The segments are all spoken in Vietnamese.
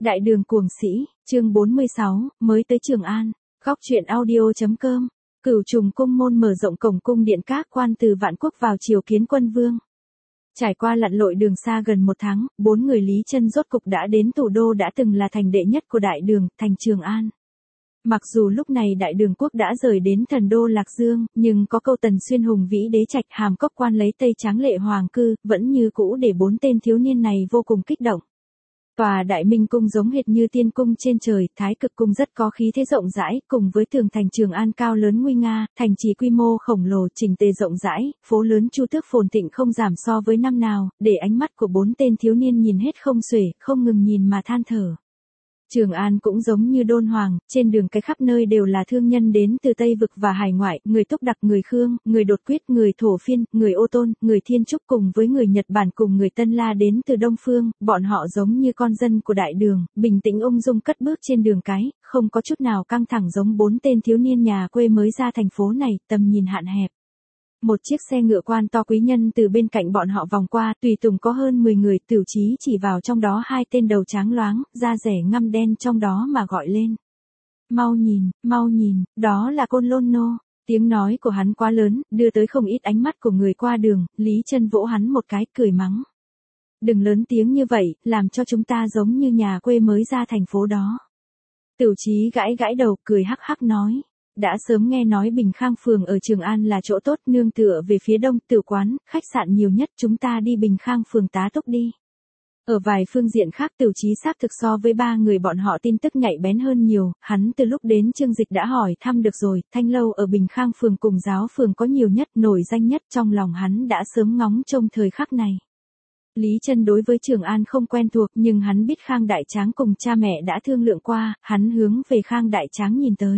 Đại đường cuồng sĩ, chương 46, mới tới Trường An. Góc truyện audio.com. Cửu Trùng cung môn mở rộng cổng cung điện các quan từ vạn quốc vào triều kiến quân vương. Trải qua lặn lội đường xa gần một tháng, 4 người Lý Chân rốt cục đã đến thủ đô đã từng là thành đệ nhất của Đại Đường, thành Trường An. Mặc dù lúc này Đại Đường quốc đã rời đến thần đô Lạc Dương, nhưng có câu Tần Xuyên hùng vĩ đế trạch hàm cốc quan lấy Tây Tráng lệ hoàng cư, vẫn như cũ để 4 tên thiếu niên này vô cùng kích động. Tòa Đại Minh cung giống hệt như tiên cung trên trời, Thái Cực cung rất có khí thế rộng rãi, cùng với tường thành Trường An cao lớn nguy nga, thành trì quy mô khổng lồ, chỉnh tề rộng rãi, phố lớn chu tước phồn thịnh không giảm so với năm nào, để ánh mắt của 4 tên thiếu niên nhìn hết không xuể, không ngừng nhìn mà than thở. Trường An cũng giống như đôn hoàng, trên đường cái khắp nơi đều là thương nhân đến từ Tây Vực và hải ngoại, người Túc Đặc, người Khương, người Đột Quyết, người Thổ Phiên, người Ô Tôn, người Thiên Trúc cùng với người Nhật Bản cùng người Tân La đến từ Đông Phương, bọn họ giống như con dân của Đại Đường, bình tĩnh ung dung cất bước trên đường cái, không có chút nào căng thẳng giống 4 tên thiếu niên nhà quê mới ra thành phố này, tầm nhìn hạn hẹp. Một chiếc xe ngựa quan to quý nhân từ bên cạnh bọn họ vòng qua, tùy tùng có hơn 10 người, Tửu Chí chỉ vào trong đó 2 tên đầu tráng loáng, da rẻ ngăm đen trong đó mà gọi lên. Mau nhìn, đó là Côn Lôn Nô. Tiếng nói của hắn quá lớn, đưa tới không ít ánh mắt của người qua đường, Lý Chân vỗ hắn một cái, cười mắng. Đừng lớn tiếng như vậy, làm cho chúng ta giống như nhà quê mới ra thành phố đó. Tửu Chí gãi đầu, cười hắc hắc nói. Đã sớm nghe nói Bình Khang phường ở Trường An là chỗ tốt, nương tựa về phía đông, tử quán, khách sạn nhiều nhất, chúng ta đi Bình Khang phường tá túc đi. Ở vài phương diện khác Tửu Chí xác thực so với 3 người bọn họ tin tức nhạy bén hơn nhiều, hắn từ lúc đến Trương Dịch đã hỏi thăm được rồi, thanh lâu ở Bình Khang phường cùng giáo phường có nhiều nhất, nổi danh nhất, trong lòng hắn đã sớm ngóng trông thời khắc này. Lý Chân đối với Trường An không quen thuộc nhưng hắn biết Khang Đại Tráng cùng cha mẹ đã thương lượng qua, hắn hướng về Khang Đại Tráng nhìn tới.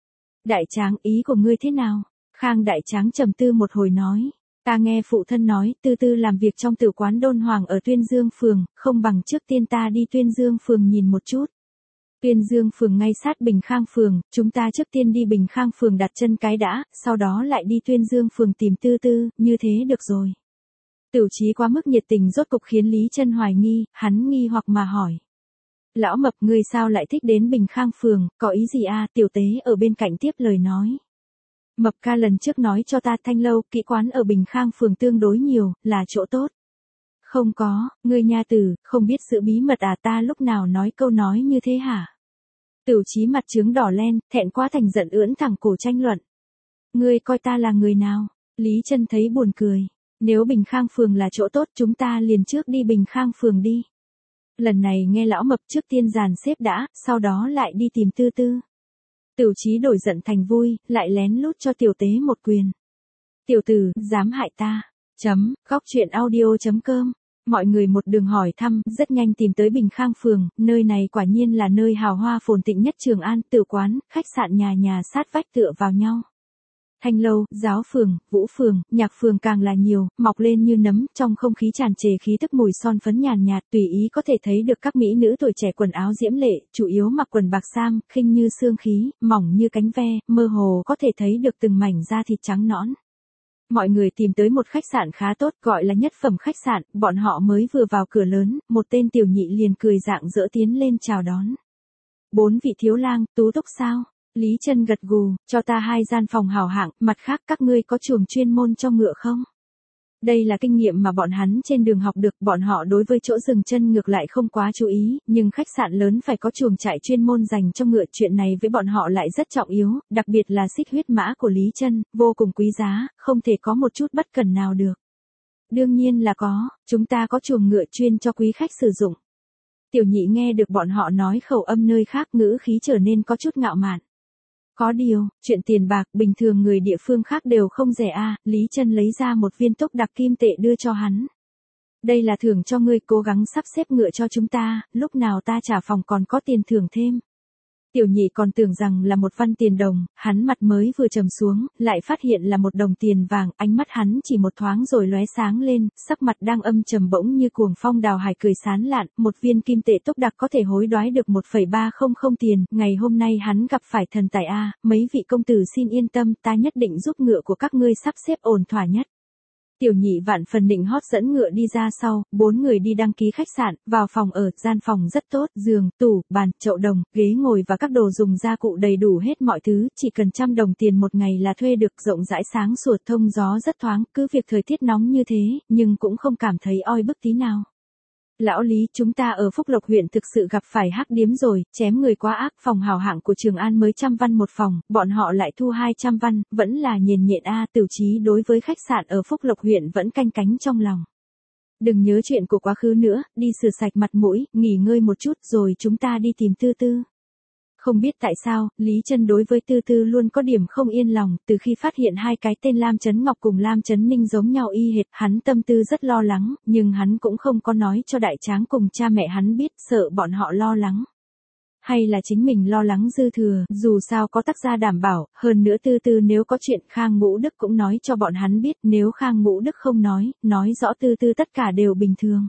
Đại Tráng, ý của ngươi thế nào? Khang Đại Tráng trầm tư một hồi nói. Ta nghe phụ thân nói, tư làm việc trong tử quán đôn hoàng ở Tuyên Dương phường, không bằng trước tiên ta đi Tuyên Dương phường nhìn một chút. Tuyên Dương phường ngay sát Bình Khang phường, chúng ta trước tiên đi Bình Khang phường đặt chân cái đã, sau đó lại đi Tuyên Dương phường tìm tư, như thế được rồi. Tửu Chí quá mức nhiệt tình rốt cục khiến Lý Chân hoài nghi, hắn nghi hoặc mà hỏi. Lão Mập, ngươi sao lại thích đến Bình Khang phường, có ý gì à? Tiểu Tế ở bên cạnh tiếp lời nói. Mập ca lần trước nói cho ta thanh lâu, kỹ quán ở Bình Khang phường tương đối nhiều, là chỗ tốt. Không có, ngươi nha tử, không biết giữ bí mật à, ta lúc nào nói câu nói như thế hả? Tửu Chí mặt trướng đỏ lên, thẹn quá thành giận ưỡn thẳng cổ tranh luận. Ngươi coi ta là người nào? Lý Chân thấy buồn cười. Nếu Bình Khang phường là chỗ tốt chúng ta liền trước đi Bình Khang phường đi. Lần này nghe lão Mập trước tiên dàn xếp đã, sau đó lại đi tìm tư. Tửu Chí đổi giận thành vui, lại lén lút cho Tiểu Tế một quyền. Tiểu tử, dám hại ta. Góc truyện audio.com. Mọi người một đường hỏi thăm, rất nhanh tìm tới Bình Khang phường, nơi này quả nhiên là nơi hào hoa phồn thịnh nhất Trường An, tử quán, khách sạn nhà sát vách tựa vào nhau. Thanh lâu, giáo phường, vũ phường, nhạc phường càng là nhiều, mọc lên như nấm, trong không khí tràn trề khí tức mùi son phấn nhàn nhạt, tùy ý có thể thấy được các mỹ nữ tuổi trẻ quần áo diễm lệ, chủ yếu mặc quần bạc sam, khinh như xương khí, mỏng như cánh ve, mơ hồ có thể thấy được từng mảnh da thịt trắng nõn. Mọi người tìm tới một khách sạn khá tốt, gọi là Nhất Phẩm khách sạn, bọn họ mới vừa vào cửa lớn, một tên tiểu nhị liền cười rạng rỡ tiến lên chào đón. 4 vị thiếu lang, tú túc sao? Lý Chân gật gù, cho ta 2 gian phòng hảo hạng, mặt khác các ngươi có chuồng chuyên môn cho ngựa không? Đây là kinh nghiệm mà bọn hắn trên đường học được, bọn họ đối với chỗ dừng chân ngược lại không quá chú ý, nhưng khách sạn lớn phải có chuồng trại chuyên môn dành cho ngựa, chuyện này với bọn họ lại rất trọng yếu, đặc biệt là xích huyết mã của Lý Chân, vô cùng quý giá, không thể có một chút bất cẩn nào được. Đương nhiên là có, chúng ta có chuồng ngựa chuyên cho quý khách sử dụng. Tiểu nhị nghe được bọn họ nói khẩu âm nơi khác, ngữ khí trở nên có chút ngạo mạn. Có điều, chuyện tiền bạc bình thường người địa phương khác đều không rẻ a. Lý Chân lấy ra một viên Túc Đặc kim tệ đưa cho hắn. Đây là thưởng cho ngươi, cố gắng sắp xếp ngựa cho chúng ta, lúc nào ta trả phòng còn có tiền thưởng thêm. Tiểu nhị còn tưởng rằng là một văn tiền đồng, hắn mặt mới vừa trầm xuống, lại phát hiện là một đồng tiền vàng, ánh mắt hắn chỉ một thoáng rồi lóe sáng lên, sắc mặt đang âm trầm bỗng như cuồng phong đào hải cười sán lạn, một viên kim tệ Túc Đặc có thể hối đoái được 1,300 tiền, ngày hôm nay hắn gặp phải thần tài a, mấy vị công tử xin yên tâm, ta nhất định giúp ngựa của các ngươi sắp xếp ổn thỏa nhất. Tiểu Nhị vạn phần nịnh hót dẫn ngựa đi ra sau, 4 người đi đăng ký khách sạn, vào phòng ở, gian phòng rất tốt, giường, tủ, bàn, chậu đồng, ghế ngồi và các đồ dùng gia cụ đầy đủ hết mọi thứ, chỉ cần 100 đồng tiền một ngày là thuê được, rộng rãi sáng sủa, thông gió rất thoáng, cứ việc thời tiết nóng như thế, nhưng cũng không cảm thấy oi bức tí nào. Lão Lý, chúng ta ở Phúc Lộc huyện thực sự gặp phải hắc điếm rồi, chém người quá ác, phòng hào hạng của Trường An mới 100 văn một phòng, bọn họ lại thu 200 văn, vẫn là nhền nhện a. Tửu Chí đối với khách sạn ở Phúc Lộc huyện vẫn canh cánh trong lòng. Đừng nhớ chuyện của quá khứ nữa, đi rửa sạch mặt mũi, nghỉ ngơi một chút rồi chúng ta đi tìm Tư Tư. Không biết tại sao, Lý Chân đối với Tư Tư luôn có điểm không yên lòng, từ khi phát hiện hai cái tên Lam Chấn Ngọc cùng Lam Chấn Ninh giống nhau y hệt, hắn tâm tư rất lo lắng, nhưng hắn cũng không có nói cho Đại Tráng cùng cha mẹ hắn biết, sợ bọn họ lo lắng. Hay là chính mình lo lắng dư thừa, dù sao có tác gia đảm bảo, hơn nữa Tư Tư nếu có chuyện Khang Ngũ Đức cũng nói cho bọn hắn biết, nếu Khang Ngũ Đức không nói rõ Tư Tư tất cả đều bình thường.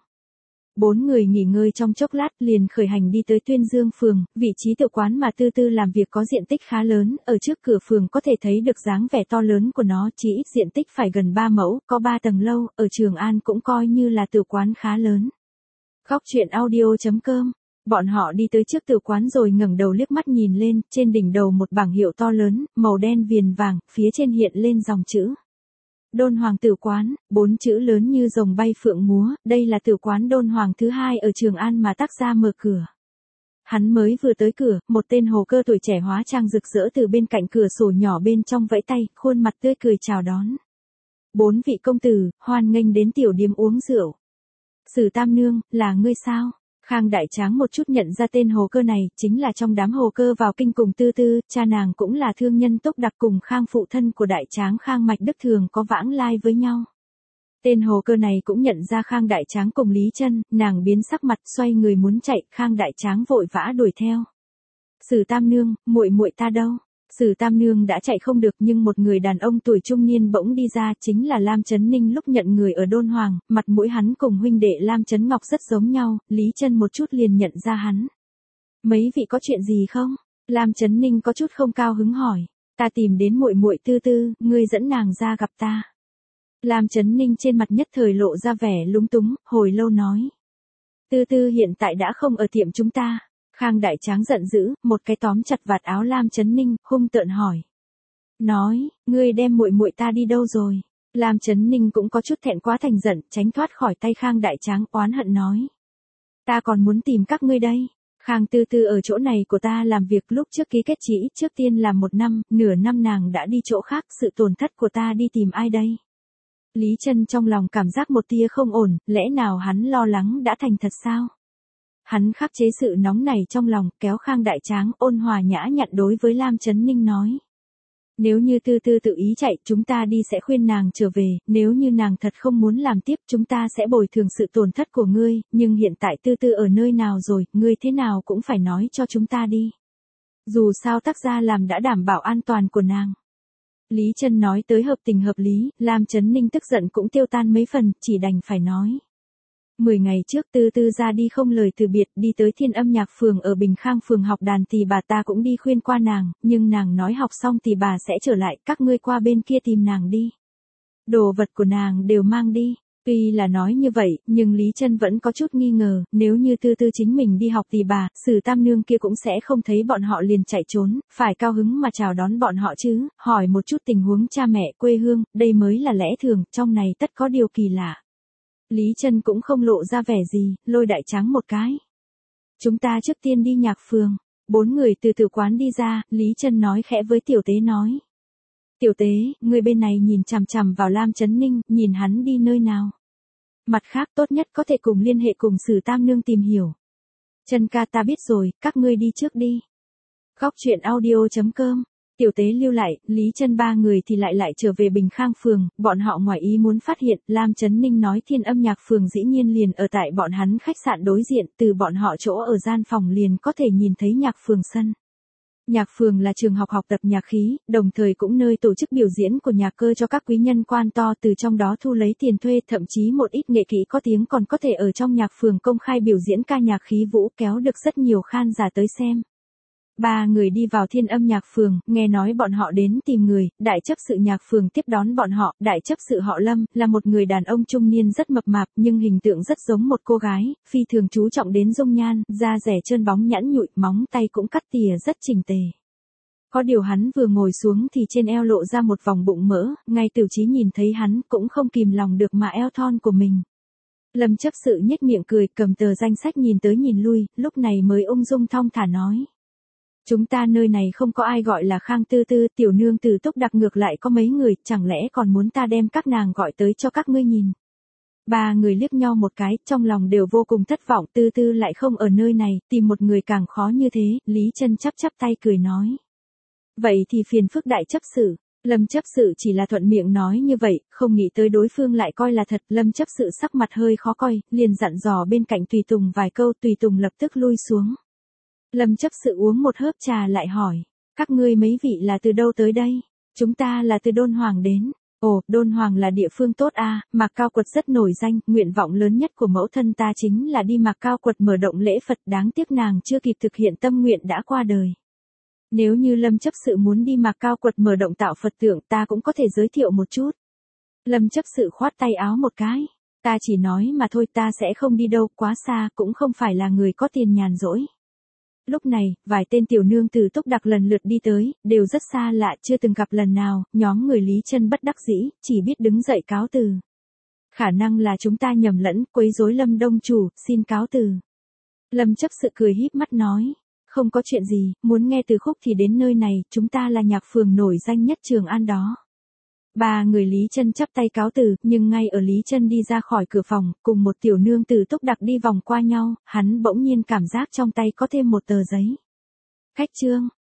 4 người nghỉ ngơi trong chốc lát liền khởi hành đi tới Tuyên Dương phường, vị trí tiểu quán mà Tư Tư làm việc có diện tích khá lớn, ở trước cửa phường có thể thấy được dáng vẻ to lớn của nó, chỉ ít diện tích phải gần 3 mẫu, có 3 tầng lâu, ở Trường An cũng coi như là tiểu quán khá lớn. Góc truyện audio.com. Bọn họ đi tới trước tiểu quán rồi ngẩng đầu liếc mắt nhìn lên, trên đỉnh đầu một bảng hiệu to lớn, màu đen viền vàng, phía trên hiện lên dòng chữ Đôn Hoàng Tử Quán, 4 chữ lớn như rồng bay phượng múa, đây là tử quán Đôn Hoàng thứ 2 ở Trường An mà tác gia mở cửa. Hắn mới vừa tới cửa, một tên hồ cơ tuổi trẻ hóa trang rực rỡ từ bên cạnh cửa sổ nhỏ bên trong vẫy tay, khuôn mặt tươi cười chào đón. 4 vị công tử, hoan nghênh đến tiểu điếm uống rượu. Sử Tam Nương, là ngươi sao? Khang Đại Tráng một chút nhận ra tên hồ cơ này, chính là trong đám hồ cơ vào kinh cùng Tư Tư, cha nàng cũng là thương nhân Túc Đặc cùng Khang phụ thân của Đại Tráng Khang Mạch Đức thường có vãng lai với nhau. Tên hồ cơ này cũng nhận ra Khang Đại Tráng cùng Lý Chân, nàng biến sắc mặt xoay người muốn chạy, Khang Đại Tráng vội vã đuổi theo. Sử Tam Nương, muội muội ta đâu? Sử Tam Nương đã chạy không được nhưng một người đàn ông tuổi trung niên bỗng đi ra, chính là Lam Chấn Ninh lúc nhận người ở Đôn Hoàng, mặt mũi hắn cùng huynh đệ Lam Chấn Ngọc rất giống nhau, Lý Chân một chút liền nhận ra hắn. Mấy vị có chuyện gì không? Lam Chấn Ninh có chút không cao hứng hỏi. Ta tìm đến muội muội Tư Tư, ngươi dẫn nàng ra gặp ta. Lam Chấn Ninh trên mặt nhất thời lộ ra vẻ lúng túng, hồi lâu nói. Tư Tư hiện tại đã không ở tiệm chúng ta. Khang Đại Tráng giận dữ, một cái tóm chặt vạt áo Lam Chấn Ninh, hung tợn hỏi. Nói, ngươi đem muội muội ta đi đâu rồi? Lam Chấn Ninh cũng có chút thẹn quá thành giận, tránh thoát khỏi tay Khang Đại Tráng, oán hận nói. Ta còn muốn tìm các ngươi đây. Khang Tư Tư ở chỗ này của ta làm việc lúc trước ký kết chỉ ít trước tiên là 1 năm, nửa năm nàng đã đi chỗ khác, sự tổn thất của ta đi tìm ai đây? Lý Chân trong lòng cảm giác một tia không ổn, lẽ nào hắn lo lắng đã thành thật sao? Hắn khắc chế sự nóng này trong lòng, kéo Khang Đại Tráng ôn hòa nhã nhặn đối với Lam Chấn Ninh nói. Nếu như Tư Tư tự ý chạy, chúng ta đi sẽ khuyên nàng trở về, nếu như nàng thật không muốn làm tiếp, chúng ta sẽ bồi thường sự tổn thất của ngươi, nhưng hiện tại Tư Tư ở nơi nào rồi, ngươi thế nào cũng phải nói cho chúng ta đi. Dù sao tác gia làm đã đảm bảo an toàn của nàng. Lý Chân nói tới hợp tình hợp lý, Lam Chấn Ninh tức giận cũng tiêu tan mấy phần, chỉ đành phải nói. 10 ngày trước Tư Tư ra đi không lời từ biệt, đi tới Thiên Âm Nhạc phường ở Bình Khang phường học đàn thì bà ta cũng đi khuyên qua nàng, nhưng nàng nói học xong thì bà sẽ trở lại, các ngươi qua bên kia tìm nàng đi. Đồ vật của nàng đều mang đi. Tuy là nói như vậy, nhưng Lý Chân vẫn có chút nghi ngờ, nếu như Tư Tư chính mình đi học thì bà, Sử Tam Nương kia cũng sẽ không thấy bọn họ liền chạy trốn, phải cao hứng mà chào đón bọn họ chứ, hỏi một chút tình huống cha mẹ quê hương, đây mới là lẽ thường, trong này tất có điều kỳ lạ. Lý Chân cũng không lộ ra vẻ gì, lôi Đại Tráng một cái. Chúng ta trước tiên đi nhạc phường. 4 người từ tử quán đi ra, Lý Chân nói khẽ với Tiểu Tế nói. Tiểu Tế, người bên này nhìn chằm chằm vào Lam Chấn Ninh, nhìn hắn đi nơi nào. Mặt khác tốt nhất có thể cùng liên hệ cùng Sử Tam Nương tìm hiểu. Chân ca ta biết rồi, các ngươi đi trước đi. Góc truyện audio.com. Tiểu Tế lưu lại, Lý Chân 3 người thì lại trở về Bình Khang phường, bọn họ ngoài ý muốn phát hiện, Lam Chấn Ninh nói Thiên Âm Nhạc phường dĩ nhiên liền ở tại bọn hắn khách sạn đối diện, từ bọn họ chỗ ở gian phòng liền có thể nhìn thấy nhạc phường sân. Nhạc phường là trường học học tập nhạc khí, đồng thời cũng nơi tổ chức biểu diễn của nhạc cơ cho các quý nhân quan to, từ trong đó thu lấy tiền thuê, thậm chí một ít nghệ kỹ có tiếng còn có thể ở trong nhạc phường công khai biểu diễn ca nhạc khí vũ, kéo được rất nhiều khán giả tới xem. Ba người đi vào Thiên Âm Nhạc Phường, nghe nói bọn họ đến tìm người, đại chấp sự nhạc phường tiếp đón bọn họ, đại chấp sự họ Lâm, là một người đàn ông trung niên rất mập mạp, nhưng hình tượng rất giống một cô gái, phi thường chú trọng đến dung nhan, da rẻ trơn bóng nhẵn nhụi, móng tay cũng cắt tỉa rất chỉnh tề. Có điều hắn vừa ngồi xuống thì trên eo lộ ra một vòng bụng mỡ, ngay Tiểu Chí nhìn thấy hắn cũng không kìm lòng được mà eo thon của mình. Lâm chấp sự nhếch miệng cười, cầm tờ danh sách nhìn tới nhìn lui, lúc này mới ung dung thong thả nói. Chúng ta nơi này không có ai gọi là Khang Tư Tư, tiểu nương tử Túc Đặc ngược lại có mấy người, chẳng lẽ còn muốn ta đem các nàng gọi tới cho các ngươi nhìn. Ba người liếc nhau một cái, trong lòng đều vô cùng thất vọng, Tư Tư lại không ở nơi này, tìm một người càng khó như thế, Lý Chân chắp chắp tay cười nói. Vậy thì phiền phức đại chấp sự. Lâm chấp sự chỉ là thuận miệng nói như vậy, không nghĩ tới đối phương lại coi là thật. Lâm chấp sự sắc mặt hơi khó coi, liền dặn dò bên cạnh Tùy Tùng vài câu, Tùy Tùng lập tức lui xuống. Lâm chấp sự uống một hớp trà lại hỏi, các ngươi mấy vị là từ đâu tới đây? Chúng ta là từ Đôn Hoàng đến. Ồ, Đôn Hoàng là địa phương tốt à, Mạc Cao Quật rất nổi danh, nguyện vọng lớn nhất của mẫu thân ta chính là đi Mạc Cao Quật mở động lễ Phật, đáng tiếc nàng chưa kịp thực hiện tâm nguyện đã qua đời. Nếu như Lâm chấp sự muốn đi Mạc Cao Quật mở động tạo Phật tượng, ta cũng có thể giới thiệu một chút. Lâm chấp sự khoát tay áo một cái. Ta chỉ nói mà thôi, ta sẽ không đi đâu, quá xa, cũng không phải là người có tiền nhàn rỗi. Lúc này, vài tên tiểu nương từ Túc Đặc lần lượt đi tới, đều rất xa lạ, chưa từng gặp lần nào, nhóm người Lý Chân bất đắc dĩ, chỉ biết đứng dậy cáo từ. Khả năng là chúng ta nhầm lẫn, quấy rối Lâm đông chủ, xin cáo từ. Lâm chấp sự cười híp mắt nói. Không có chuyện gì, muốn nghe từ khúc thì đến nơi này, chúng ta là nhạc phường nổi danh nhất Trường An đó. Ba người Lý Chân chắp tay cáo từ, nhưng ngay ở Lý Chân đi ra khỏi cửa phòng, cùng một tiểu nương từ Túc Đặc đi vòng qua nhau, hắn bỗng nhiên cảm giác trong tay có thêm một tờ giấy. Khách trương,